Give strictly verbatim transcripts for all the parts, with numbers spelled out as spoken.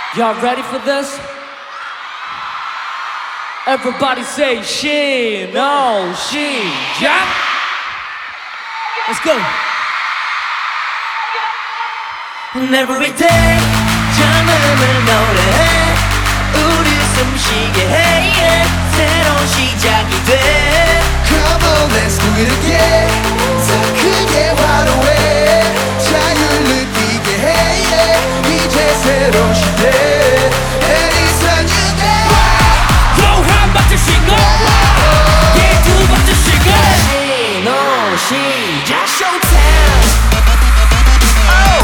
Y'all ready for this? Everybody say she, no, she, yeah. Let's go. Every day 젊음을 노래해 우리 숨쉬게 해 새로운 시작이 돼 Come on, let's do it again. 더 크게 화려해 자유를 느끼게 해 이제 새로운 시대 And it's a new day. 또 한 번째 시간 yeah, 두 번째 시간 신호 시작 Showtime oh.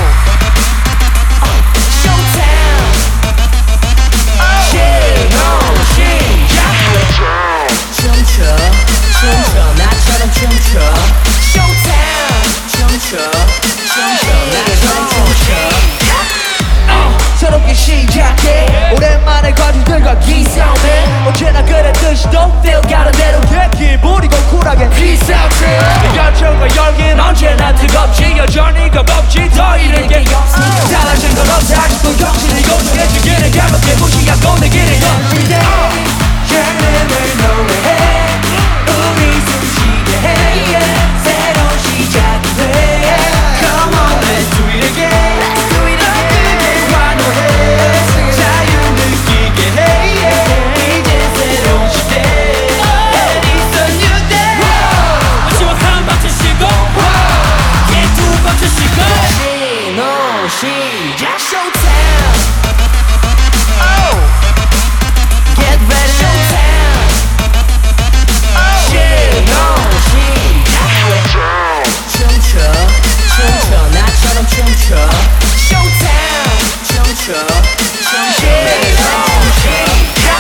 Showtime oh. 신호 시작 춤춰 춤춰 나처럼 춤춰 Showtime 춤춰 춤춰 나처럼 춤춰 새롭게 시작해 오랜만에 관중들과 기싸움해 언제나 그랬듯이 don't feel 가는 대로 해 기분이고 쿨하게 Peace out 내 열정과 열기는 언제나 뜨겁지 여전히 겁없지 더 잃을 게 없어 달라진 건 없어 아직도 정신을 요동해 주기는 가볍게 무시하고 내 길을 걷는데 젊음을 노래해 우리 숨쉬게 해 새로운 시작이 돼 Come on let's do it again Let's do it again 환호해 자유 느끼게 해 이제 새로운 시대 And it's a new day 마지막 한 번째 시고 yeah, 두 번째 시고 신호 시작 Showtime oh. Get ready Showtime oh. 신호 시작 춤춰 춤춰 나처럼 춤춰 Showtime 춤춰 춤춰 신호 시작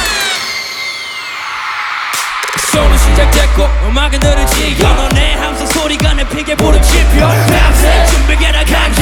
쇼는 시작됐고 음악은 흐르지 너네 항상 소리가 내 피게 부르치표 밤새 준비해라 강제